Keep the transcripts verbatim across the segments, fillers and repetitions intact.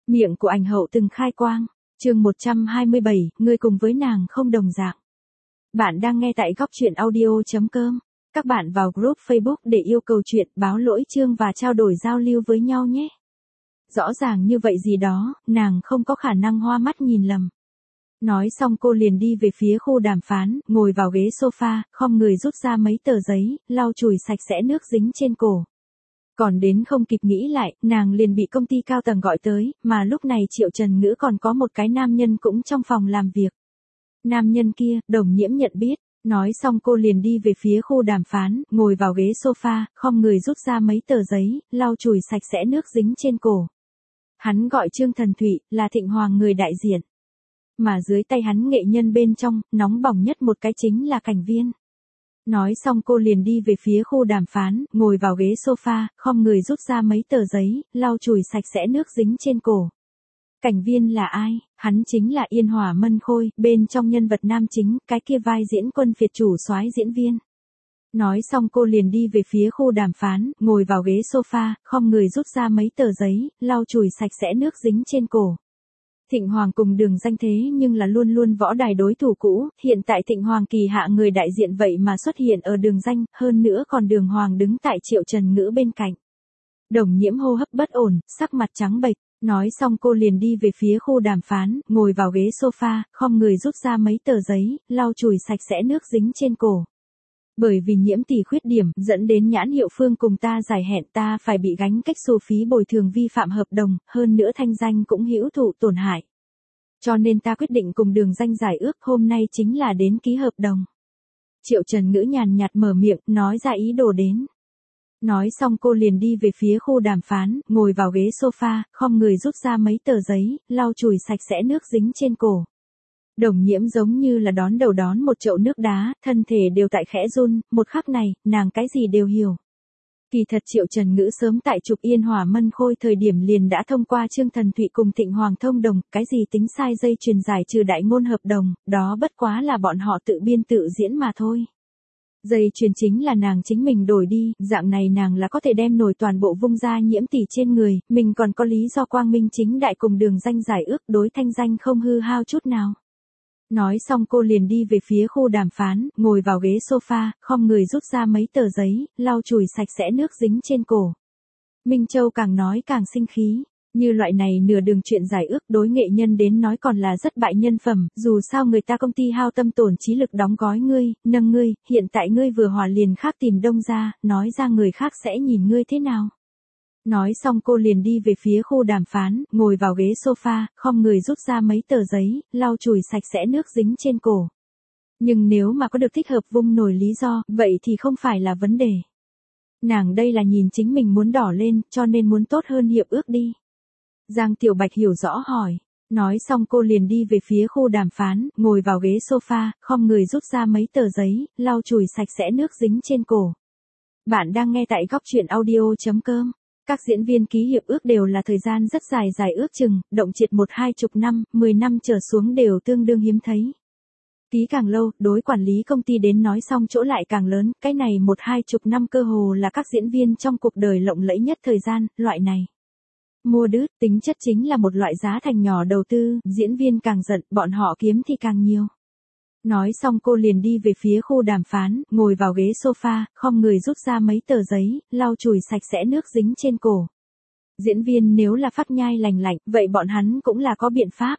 Miệng của ảnh hậu từng khai quang. Chương một trăm hai mươi bảy, ngươi cùng với nàng không đồng dạng. Bạn đang nghe tại góc truyện audio chấm com. Các bạn vào group Facebook để yêu cầu chuyện, báo lỗi chương và trao đổi giao lưu với nhau nhé. Rõ ràng như vậy gì đó, nàng không có khả năng hoa mắt nhìn lầm. Nói xong cô liền đi về phía khu đàm phán, ngồi vào ghế sofa, khom người rút ra mấy tờ giấy, lau chùi sạch sẽ nước dính trên cổ. Còn đến không kịp nghĩ lại, nàng liền bị công ty cao tầng gọi tới, mà lúc này Triệu Trần Ngữ còn có một cái nam nhân cũng trong phòng làm việc. Nam nhân kia, Đồng Nhiễm nhận biết, nói xong cô liền đi về phía khu đàm phán, ngồi vào ghế sofa, khom người rút ra mấy tờ giấy, lau chùi sạch sẽ nước dính trên cổ. Hắn gọi Trương Thần Thụy, là Thịnh Hoàng người đại diện. Mà dưới tay hắn nghệ nhân bên trong, nóng bỏng nhất một cái chính là Cảnh Viên. Nói xong cô liền đi về phía khu đàm phán, ngồi vào ghế sofa, khom người rút ra mấy tờ giấy, lau chùi sạch sẽ nước dính trên cổ. Cảnh Viên là ai? Hắn chính là Yên Hỏa Mân Khôi, bên trong nhân vật nam chính, cái kia vai diễn quân phiệt chủ soái diễn viên. Nói xong cô liền đi về phía khu đàm phán, ngồi vào ghế sofa, khom người rút ra mấy tờ giấy, lau chùi sạch sẽ nước dính trên cổ. Thịnh Hoàng cùng Đường Danh thế nhưng là luôn luôn võ đài đối thủ cũ, hiện tại Thịnh Hoàng kỳ hạ người đại diện vậy mà xuất hiện ở Đường Danh, hơn nữa còn Đường Hoàng đứng tại Triệu Trần Ngữ bên cạnh. Đồng Nhiễm hô hấp bất ổn, sắc mặt trắng bệch, nói xong cô liền đi về phía khu đàm phán, ngồi vào ghế sofa, khom người rút ra mấy tờ giấy, lau chùi sạch sẽ nước dính trên cổ. Bởi vì Nhiễm tỷ khuyết điểm, dẫn đến nhãn hiệu Phương cùng ta giải hẹn, ta phải bị gánh cách xù phí bồi thường vi phạm hợp đồng, hơn nữa thanh danh cũng hữu thụ tổn hại. Cho nên ta quyết định cùng Đường Danh giải ước, hôm nay chính là đến ký hợp đồng. Triệu Trần Ngữ nhàn nhạt mở miệng, nói ra ý đồ đến. Nói xong cô liền đi về phía khu đàm phán, ngồi vào ghế sofa, khom người rút ra mấy tờ giấy, lau chùi sạch sẽ nước dính trên cổ. Đồng Nhiễm giống như là đón đầu đón một chậu nước đá, thân thể đều tại khẽ run, một khắc này, nàng cái gì đều hiểu. Kỳ thật Triệu Trần Ngữ sớm tại chụp Yên Hỏa Mân Khôi thời điểm liền đã thông qua Trương Thần Thụy cùng Thịnh Hoàng thông đồng, cái gì tính sai dây truyền giải trừ đại ngôn hợp đồng, đó bất quá là bọn họ tự biên tự diễn mà thôi. Dây truyền chính là nàng chính mình đổi đi, dạng này nàng là có thể đem nổi toàn bộ vung ra Nhiễm tỷ trên người, mình còn có lý do quang minh chính đại cùng Đường Danh giải ước, đối thanh danh không hư hao chút nào. Nói xong cô liền đi về phía khu đàm phán, ngồi vào ghế sofa, khom người rút ra mấy tờ giấy, lau chùi sạch sẽ nước dính trên cổ. Minh Châu càng nói càng sinh khí, như loại này nửa đường chuyện giải ước đối nghệ nhân đến nói còn là rất bại nhân phẩm, dù sao người ta công ty hao tâm tổn trí lực đóng gói ngươi, nâng ngươi, hiện tại ngươi vừa hòa liền khác tìm đông ra, nói ra người khác sẽ nhìn ngươi thế nào. Nói xong cô liền đi về phía khu đàm phán, ngồi vào ghế sofa, khom người rút ra mấy tờ giấy, lau chùi sạch sẽ nước dính trên cổ. Nhưng nếu mà có được thích hợp vung nổi lý do, vậy thì không phải là vấn đề. Nàng đây là nhìn chính mình muốn đỏ lên, cho nên muốn tốt hơn hiệp ước đi. Giang Tiểu Bạch hiểu rõ hỏi. Nói xong cô liền đi về phía khu đàm phán, ngồi vào ghế sofa, khom người rút ra mấy tờ giấy, lau chùi sạch sẽ nước dính trên cổ. Bạn đang nghe tại góc truyện audio chấm com. Các diễn viên ký hiệp ước đều là thời gian rất dài dài ước chừng, động triệt một hai chục năm, mười năm trở xuống đều tương đương hiếm thấy. Ký càng lâu, đối quản lý công ty đến nói xong chỗ lại càng lớn, cái này một hai chục năm cơ hồ là các diễn viên trong cuộc đời lộng lẫy nhất thời gian, loại này. Mua đứt, tính chất chính là một loại giá thành nhỏ đầu tư, diễn viên càng giận, bọn họ kiếm thì càng nhiều. Nói xong cô liền đi về phía khu đàm phán, ngồi vào ghế sofa, khom người rút ra mấy tờ giấy, lau chùi sạch sẽ nước dính trên cổ. Diễn viên nếu là phát nhai lành lạnh, vậy bọn hắn cũng là có biện pháp.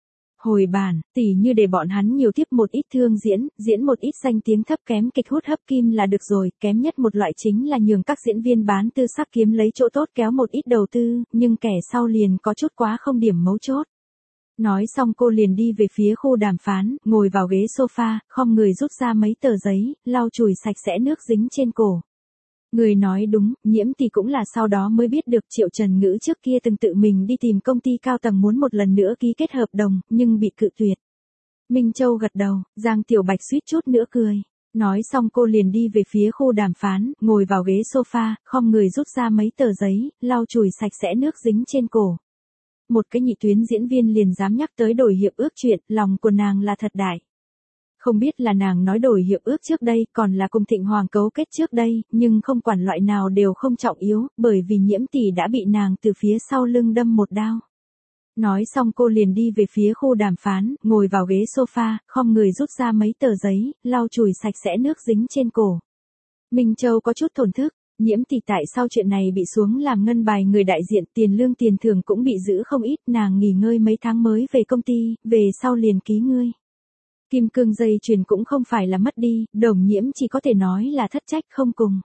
Hồi bản, tỉ như để bọn hắn nhiều tiếp một ít thương diễn, diễn một ít danh tiếng thấp kém kịch hút hấp kim là được rồi, kém nhất một loại chính là nhường các diễn viên bán tư sắc kiếm lấy chỗ tốt kéo một ít đầu tư, nhưng kẻ sau liền có chút quá không điểm mấu chốt. Nói xong cô liền đi về phía khu đàm phán, ngồi vào ghế sofa, khom người rút ra mấy tờ giấy, lau chùi sạch sẽ nước dính trên cổ. Người nói đúng, Nhiễm tỷ cũng là sau đó mới biết được Triệu Trần Ngữ trước kia từng tự mình đi tìm công ty cao tầng muốn một lần nữa ký kết hợp đồng, nhưng bị cự tuyệt. Minh Châu gật đầu, Giang Tiểu Bạch suýt chút nữa cười. Nói xong cô liền đi về phía khu đàm phán, ngồi vào ghế sofa, khom người rút ra mấy tờ giấy, lau chùi sạch sẽ nước dính trên cổ. Một cái nhị tuyến diễn viên liền dám nhắc tới đổi hiệp ước chuyện, lòng của nàng là thật đại. Không biết là nàng nói đổi hiệp ước trước đây, còn là cùng Thịnh Hoàng cấu kết trước đây, nhưng không quản loại nào đều không trọng yếu, bởi vì Nhiễm tỷ đã bị nàng từ phía sau lưng đâm một đao. Nói xong cô liền đi về phía khu đàm phán, ngồi vào ghế sofa, khom người rút ra mấy tờ giấy, lau chùi sạch sẽ nước dính trên cổ. Minh Châu có chút thổn thức, Nhiễm Tỷ tại sau chuyện này bị xuống làm ngân bài người đại diện, tiền lương tiền thưởng cũng bị giữ không ít, nàng nghỉ ngơi mấy tháng mới về công ty, về sau liền ký ngươi. Kim cương dây chuyền cũng không phải là mất đi, Đồng Nhiễm chỉ có thể nói là thất trách không cùng.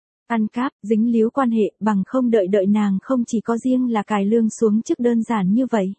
Ăn cáp, dính líu quan hệ, bằng không đợi đợi nàng không chỉ có riêng là cài lương xuống chức đơn giản như vậy.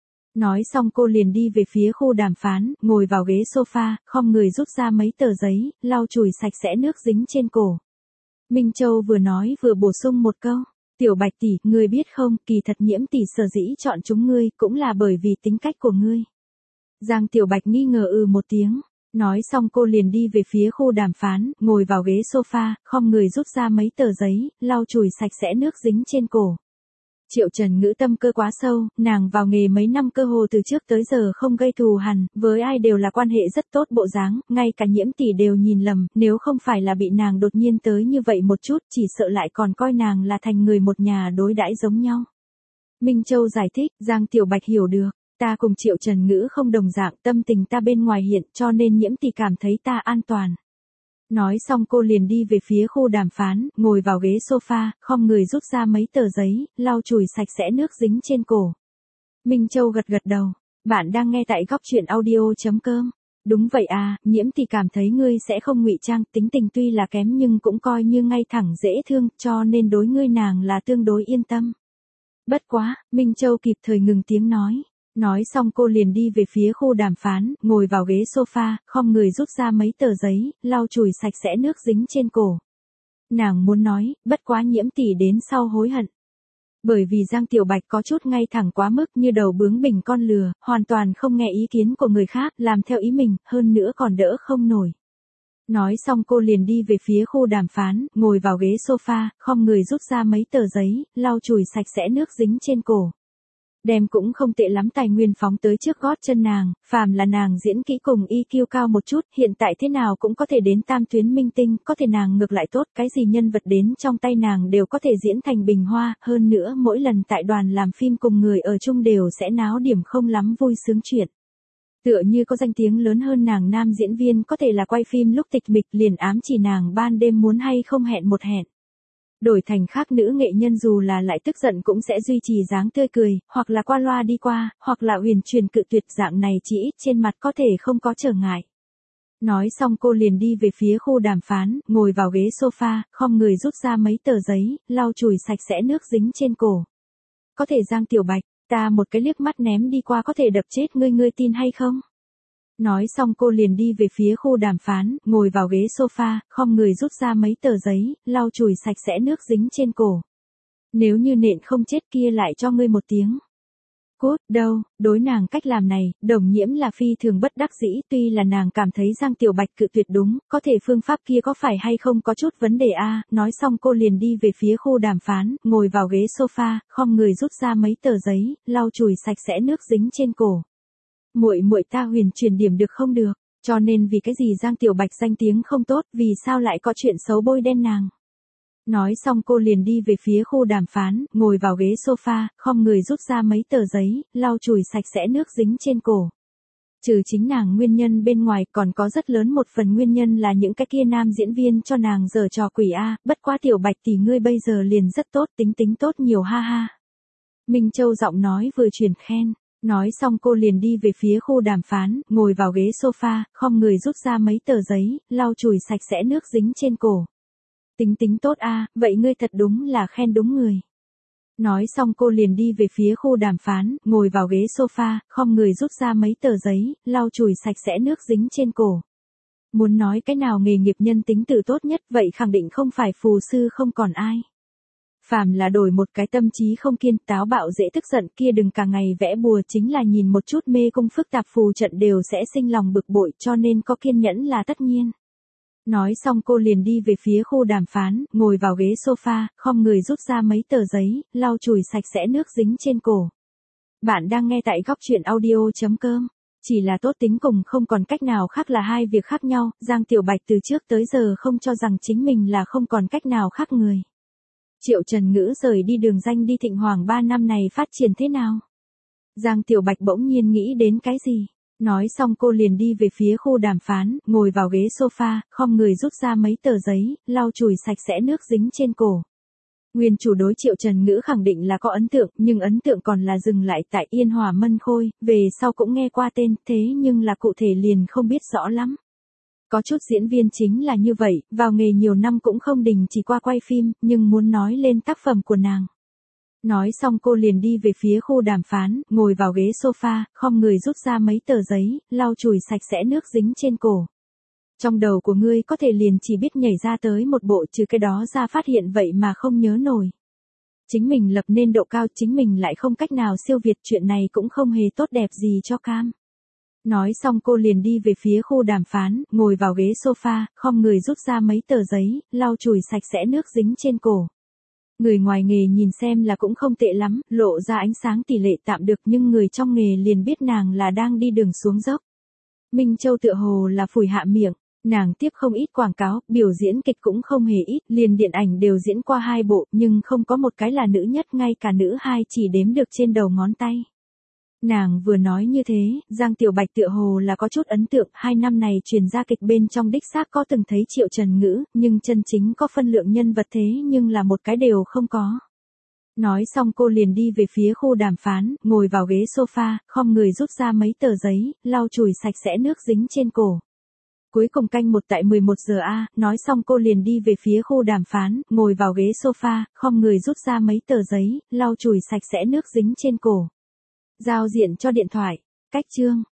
Nói xong cô liền đi về phía khu đàm phán, ngồi vào ghế sofa, khom người rút ra mấy tờ giấy, lau chùi sạch sẽ nước dính trên cổ. Minh Châu vừa nói vừa bổ sung một câu, Tiểu Bạch tỷ, ngươi biết không, kỳ thật Nhiễm tỷ sở dĩ chọn chúng ngươi, cũng là bởi vì tính cách của ngươi. Giang Tiểu Bạch nghi ngờ ừ một tiếng. Nói xong cô liền đi về phía khu đàm phán, ngồi vào ghế sofa, khom người rút ra mấy tờ giấy, lau chùi sạch sẽ nước dính trên cổ. Triệu Trần Ngữ tâm cơ quá sâu, nàng vào nghề mấy năm cơ hồ từ trước tới giờ không gây thù hằn, với ai đều là quan hệ rất tốt bộ dáng, ngay cả Nhiễm tỷ đều nhìn lầm, nếu không phải là bị nàng đột nhiên tới như vậy một chút, chỉ sợ lại còn coi nàng là thành người một nhà đối đãi giống nhau. Minh Châu giải thích, Giang Tiểu Bạch hiểu được. Ta cùng Triệu Trần Ngữ không đồng dạng, tâm tình ta bên ngoài hiện, cho nên Nhiễm tỷ cảm thấy ta an toàn. Nói xong cô liền đi về phía khu đàm phán, ngồi vào ghế sofa, khom người rút ra mấy tờ giấy, lau chùi sạch sẽ nước dính trên cổ. Minh Châu gật gật đầu. Bạn đang nghe tại góc truyện audio chấm com. Đúng vậy à, Nhiễm tỷ cảm thấy ngươi sẽ không ngụy trang, tính tình tuy là kém nhưng cũng coi như ngay thẳng dễ thương, cho nên đối ngươi nàng là tương đối yên tâm. Bất quá, Minh Châu kịp thời ngừng tiếng nói. Nói xong cô liền đi về phía khu đàm phán, ngồi vào ghế sofa, khom người rút ra mấy tờ giấy, lau chùi sạch sẽ nước dính trên cổ. Nàng muốn nói, bất quá Nhiễm tỷ đến sau hối hận. Bởi vì Giang Tiểu Bạch có chút ngay thẳng quá mức như đầu bướng bỉnh con lừa, hoàn toàn không nghe ý kiến của người khác, làm theo ý mình, hơn nữa còn đỡ không nổi. Nói xong cô liền đi về phía khu đàm phán, ngồi vào ghế sofa, khom người rút ra mấy tờ giấy, lau chùi sạch sẽ nước dính trên cổ. Đem cũng không tệ lắm tài nguyên phóng tới trước gót chân nàng, phàm là nàng diễn kỹ cùng i kiu cao một chút, hiện tại thế nào cũng có thể đến tam tuyến minh tinh, có thể nàng ngược lại tốt, cái gì nhân vật đến trong tay nàng đều có thể diễn thành bình hoa, hơn nữa mỗi lần tại đoàn làm phim cùng người ở chung đều sẽ náo điểm không lắm vui sướng chuyện. Tựa như có danh tiếng lớn hơn nàng nam diễn viên có thể là quay phim lúc tịch mịch liền ám chỉ nàng ban đêm muốn hay không hẹn một hẹn. Đổi thành khác nữ nghệ nhân dù là lại tức giận cũng sẽ duy trì dáng tươi cười, hoặc là qua loa đi qua, hoặc là huyền truyền cự tuyệt, dạng này chỉ ít trên mặt có thể không có trở ngại. Nói xong cô liền đi về phía khu đàm phán, ngồi vào ghế sofa, khom người rút ra mấy tờ giấy, lau chùi sạch sẽ nước dính trên cổ. Có thể Giang Tiểu Bạch, ta một cái liếc mắt ném đi qua có thể đập chết ngươi, ngươi tin hay không? Nói xong cô liền đi về phía khu đàm phán, ngồi vào ghế sofa, khom người rút ra mấy tờ giấy, lau chùi sạch sẽ nước dính trên cổ. Nếu như nện không chết kia lại cho ngươi một tiếng. Cút, đâu, đối nàng cách làm này, Đồng Nhiễm là phi thường bất đắc dĩ, tuy là nàng cảm thấy Giang Tiểu Bạch cự tuyệt đúng, có thể phương pháp kia có phải hay không có chút vấn đề a. À? Nói xong cô liền đi về phía khu đàm phán, ngồi vào ghế sofa, khom người rút ra mấy tờ giấy, lau chùi sạch sẽ nước dính trên cổ. Muội muội ta huyền truyền điểm được không được, cho nên vì cái gì Giang Tiểu Bạch danh tiếng không tốt, vì sao lại có chuyện xấu bôi đen nàng. Nói xong cô liền đi về phía khu đàm phán, ngồi vào ghế sofa, khom người rút ra mấy tờ giấy, lau chùi sạch sẽ nước dính trên cổ. Trừ chính nàng nguyên nhân bên ngoài còn có rất lớn một phần nguyên nhân là những cái kia nam diễn viên cho nàng giở trò quỷ a, bất quá Tiểu Bạch tỷ ngươi bây giờ liền rất tốt, tính tính tốt nhiều ha ha. Minh Châu giọng nói vừa truyền khen. Nói xong cô liền đi về phía khu đàm phán, ngồi vào ghế sofa, khom người rút ra mấy tờ giấy, lau chùi sạch sẽ nước dính trên cổ. Tính tính tốt a, vậy ngươi thật đúng là khen đúng người. Nói xong cô liền đi về phía khu đàm phán, ngồi vào ghế sofa, khom người rút ra mấy tờ giấy, lau chùi sạch sẽ nước dính trên cổ. Muốn nói cái nào nghề nghiệp nhân tính từ tốt nhất vậy khẳng định không phải phù sư không còn ai. Phàm là đổi một cái tâm trí không kiên, táo bạo dễ tức giận kia đừng cả ngày vẽ bùa, chính là nhìn một chút mê cung phức tạp phù trận đều sẽ sinh lòng bực bội, cho nên có kiên nhẫn là tất nhiên. Nói xong cô liền đi về phía khu đàm phán, ngồi vào ghế sofa, khom người rút ra mấy tờ giấy, lau chùi sạch sẽ nước dính trên cổ. Bạn đang nghe tại góc truyện audio chấm com. Chỉ là tốt tính cùng không còn cách nào khác là hai việc khác nhau, Giang Tiểu Bạch từ trước tới giờ không cho rằng chính mình là không còn cách nào khác người. Triệu Trần Ngữ rời đi đường danh đi Thịnh Hoàng ba năm này phát triển thế nào? Giang Tiểu Bạch bỗng nhiên nghĩ đến cái gì. Nói xong cô liền đi về phía khu đàm phán, ngồi vào ghế sofa, khom người rút ra mấy tờ giấy, lau chùi sạch sẽ nước dính trên cổ. Nguyên chủ đối Triệu Trần Ngữ khẳng định là có ấn tượng, nhưng ấn tượng còn là dừng lại tại Yên Hòa Mân Khôi, về sau cũng nghe qua tên, thế nhưng là cụ thể liền không biết rõ lắm. Có chút diễn viên chính là như vậy, vào nghề nhiều năm cũng không đình chỉ qua quay phim, nhưng muốn nói lên tác phẩm của nàng. Nói xong cô liền đi về phía khu đàm phán, ngồi vào ghế sofa, khom người rút ra mấy tờ giấy, lau chùi sạch sẽ nước dính trên cổ. Trong đầu của ngươi có thể liền chỉ biết nhảy ra tới một bộ, trừ cái đó ra phát hiện vậy mà không nhớ nổi. Chính mình lập nên độ cao, chính mình lại không cách nào siêu việt, chuyện này cũng không hề tốt đẹp gì cho Cam. Nói xong cô liền đi về phía khu đàm phán, ngồi vào ghế sofa, khom người rút ra mấy tờ giấy, lau chùi sạch sẽ nước dính trên cổ. Người ngoài nghề nhìn xem là cũng không tệ lắm, lộ ra ánh sáng tỷ lệ tạm được, nhưng người trong nghề liền biết nàng là đang đi đường xuống dốc. Minh Châu tựa hồ là phủi hạ miệng, nàng tiếp không ít quảng cáo, biểu diễn kịch cũng không hề ít, liền điện ảnh đều diễn qua hai bộ, nhưng không có một cái là nữ nhất, ngay cả nữ hai chỉ đếm được trên đầu ngón tay. Nàng vừa nói như thế, Giang Tiểu Bạch tựa hồ là có chút ấn tượng, hai năm này truyền ra kịch bên trong đích xác có từng thấy Triệu Trần Ngữ, nhưng chân chính có phân lượng nhân vật thế nhưng là một cái đều không có. Nói xong cô liền đi về phía khu đàm phán, ngồi vào ghế sofa, khom người rút ra mấy tờ giấy, lau chùi sạch sẽ nước dính trên cổ. Cuối cùng canh một tại mười một giờ a, nói xong cô liền đi về phía khu đàm phán, ngồi vào ghế sofa, khom người rút ra mấy tờ giấy, lau chùi sạch sẽ nước dính trên cổ. Giao diện cho điện thoại, cách chương.